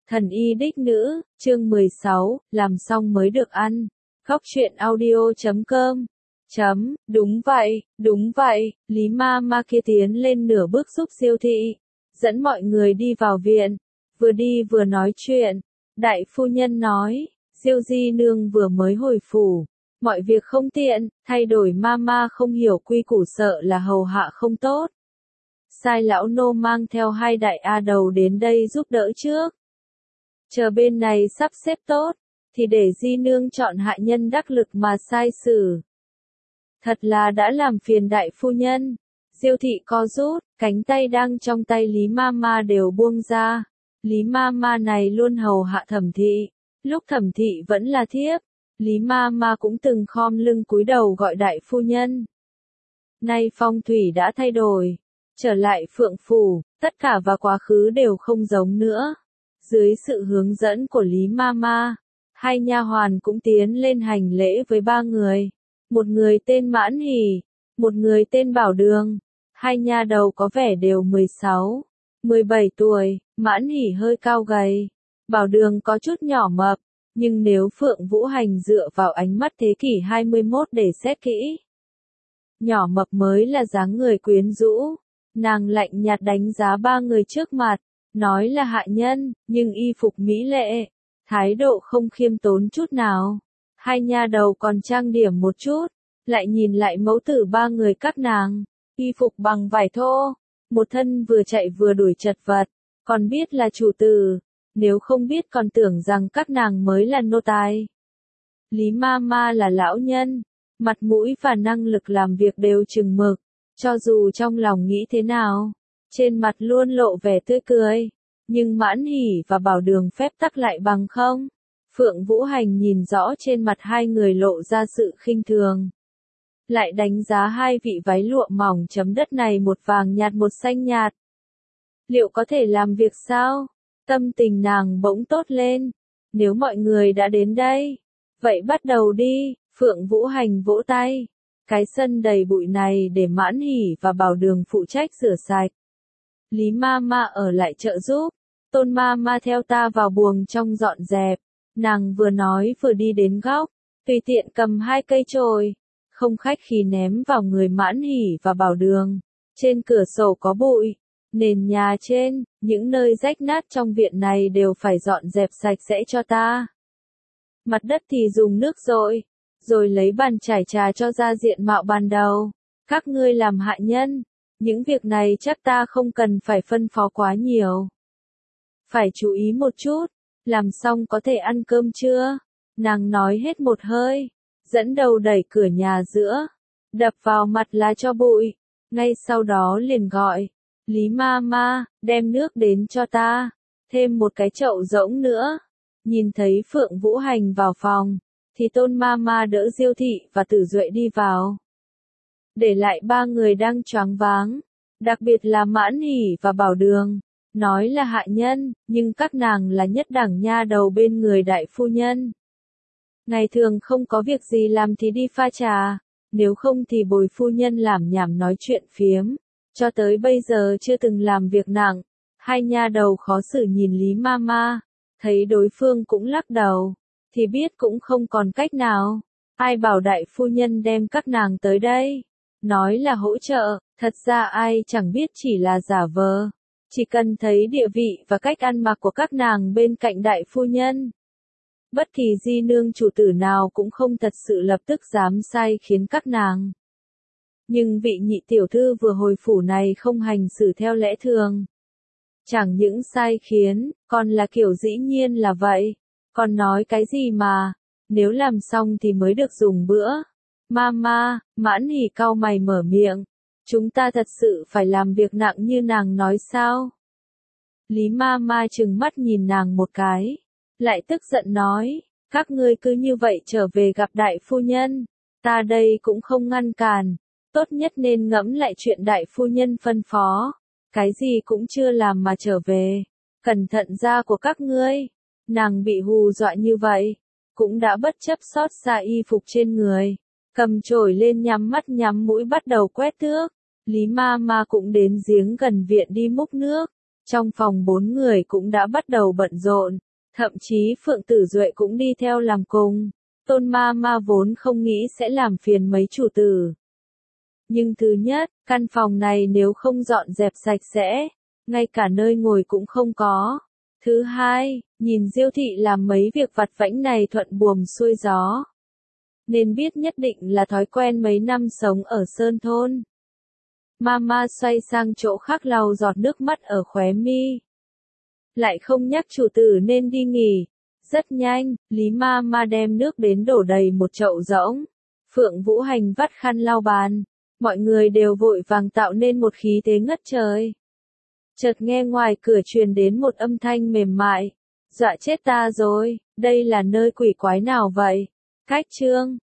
Thần y đích nữ, chương 16, làm xong mới được ăn. Góc truyện audio.com. Đúng vậy, Lý Ma kia tiến lên nửa bước giúp Diêu thị, dẫn mọi người đi vào viện, vừa đi vừa nói chuyện. Đại phu nhân nói, Diêu di nương vừa mới hồi phủ, mọi việc không tiện, thay đổi Ma không hiểu quy củ sợ là hầu hạ không tốt. Sai lão nô mang theo 2 đại A đầu đến đây giúp đỡ trước. Chờ bên này sắp xếp tốt, thì để di nương chọn hạ nhân đắc lực mà sai xử. Thật là đã làm phiền đại phu nhân. Diêu thị co rút, cánh tay đang trong tay Lý Ma đều buông ra. Lý Ma này luôn hầu hạ Thẩm thị, lúc Thẩm thị vẫn là thiếp, Lý Ma cũng từng khom lưng cúi đầu gọi đại phu nhân. Nay phong thủy đã thay đổi, trở lại Phượng phủ, tất cả và quá khứ đều không giống nữa. Dưới sự hướng dẫn của Lý Ma, 2 nha hoàn cũng tiến lên hành lễ với 3 người. Một người tên Mãn Hỷ, một người tên Bảo Đường. 2 nha đầu có vẻ đều 16, 17 tuổi, Mãn Hỷ hơi cao gầy. Bảo Đường có chút nhỏ mập, nhưng nếu Phượng Vũ Hành dựa vào ánh mắt thế kỷ 21 để xét kỹ, nhỏ mập mới là dáng người quyến rũ. Nàng lạnh nhạt đánh giá 3 người trước mặt, nói là hạ nhân, nhưng y phục mỹ lệ, thái độ không khiêm tốn chút nào. 2 nha đầu còn trang điểm một chút, lại nhìn lại mẫu tử 3 người các nàng, y phục bằng vải thô, một thân vừa chạy vừa đuổi chật vật, còn biết là chủ tử, nếu không biết còn tưởng rằng các nàng mới là nô tài. Lý Ma là lão nhân, mặt mũi và năng lực làm việc đều chừng mực, cho dù trong lòng nghĩ thế nào, trên mặt luôn lộ vẻ tươi cười, nhưng Mãn Hỷ và Bảo Đường phép tắc lại bằng không. Phượng Vũ Hành nhìn rõ trên mặt 2 người lộ ra sự khinh thường. Lại đánh giá 2 vị váy lụa mỏng chấm đất này, một vàng nhạt một xanh nhạt. Liệu có thể làm việc sao? Tâm tình nàng bỗng tốt lên. Nếu mọi người đã đến đây, vậy bắt đầu đi. Phượng Vũ Hành vỗ tay. Cái sân đầy bụi này để Mãn Hỷ và Bảo Đường phụ trách rửa sạch. Lý Ma ở lại trợ giúp. Tôn Ma theo ta vào buồng trong dọn dẹp. Nàng vừa nói vừa đi đến góc, tùy tiện cầm 2 cây chổi, không khách khí ném vào người Mãn Hỷ và Bảo Đường. Trên cửa sổ có bụi, nền nhà trên, những nơi rách nát trong viện này đều phải dọn dẹp sạch sẽ cho ta. Mặt đất thì dùng nước rồi lấy bàn chải trà cho ra diện mạo ban đầu. Các ngươi làm hạ nhân, những việc này chắc ta không cần phải phân phó quá nhiều. Phải chú ý một chút. Làm xong có thể ăn cơm chưa? Nàng nói hết một hơi, dẫn đầu đẩy cửa nhà giữa, đập vào mặt là cho bụi, ngay sau đó liền gọi, Lý Ma, đem nước đến cho ta, thêm một cái chậu rỗng nữa. Nhìn thấy Phượng Vũ Hành vào phòng, thì Tôn Ma đỡ Diêu thị và Tử Duệ đi vào. Để lại 3 người đang choáng váng, đặc biệt là Mãn Hỷ và Bảo Đường. Nói là hạ nhân, nhưng các nàng là nhất đẳng nha đầu bên người đại phu nhân. Ngày thường không có việc gì làm thì đi pha trà, nếu không thì bồi phu nhân làm nhảm nói chuyện phiếm. Cho tới bây giờ chưa từng làm việc nặng. 2 nha đầu khó xử nhìn Lý Ma, thấy đối phương cũng lắc đầu, thì biết cũng không còn cách nào. Ai bảo đại phu nhân đem các nàng tới đây? Nói là hỗ trợ, thật ra ai chẳng biết chỉ là giả vờ. Chỉ cần thấy địa vị và cách ăn mặc của các nàng bên cạnh đại phu nhân, bất kỳ di nương chủ tử nào cũng không thật sự lập tức dám sai khiến các nàng. Nhưng vị nhị tiểu thư vừa hồi phủ này không hành xử theo lẽ thường. Chẳng những sai khiến, còn là kiểu dĩ nhiên là vậy. Còn nói cái gì mà, nếu làm xong thì mới được dùng bữa. Mãn Hỷ cau mày mở miệng. Chúng ta thật sự phải làm việc nặng như nàng nói sao? Lý Ma trừng mắt nhìn nàng một cái, lại tức giận nói, các ngươi cứ như vậy trở về gặp đại phu nhân, ta đây cũng không ngăn cản, tốt nhất nên ngẫm lại chuyện đại phu nhân phân phó, cái gì cũng chưa làm mà trở về, cẩn thận da của các ngươi. Nàng bị hù dọa như vậy, cũng đã bất chấp xót xa y phục trên người, cầm chổi lên nhắm mắt nhắm mũi bắt đầu quét thước. Lý Ma cũng đến giếng gần viện đi múc nước, Trong phòng 4 người cũng đã bắt đầu bận rộn, thậm chí Phượng Tử Duệ cũng đi theo làm cùng. Tôn ma ma vốn không nghĩ sẽ làm phiền mấy chủ tử. Nhưng thứ nhất, căn phòng này nếu không dọn dẹp sạch sẽ, ngay cả nơi ngồi cũng không có. Thứ hai, nhìn Diêu thị làm mấy việc vặt vãnh này thuận buồm xuôi gió. Nên biết nhất định là thói quen mấy năm sống ở Sơn Thôn. Mama xoay sang chỗ khác lau giọt nước mắt ở khóe mi. Lại không nhắc chủ tử nên đi nghỉ. Rất nhanh, Lý Mama đem nước đến đổ đầy một chậu rỗng. Phượng Vũ Hành vắt khăn lau bàn. Mọi người đều vội vàng tạo nên một khí thế ngất trời. Chợt nghe ngoài cửa truyền đến một âm thanh mềm mại. Dọa chết ta rồi, đây là nơi quỷ quái nào vậy? Cách Trương.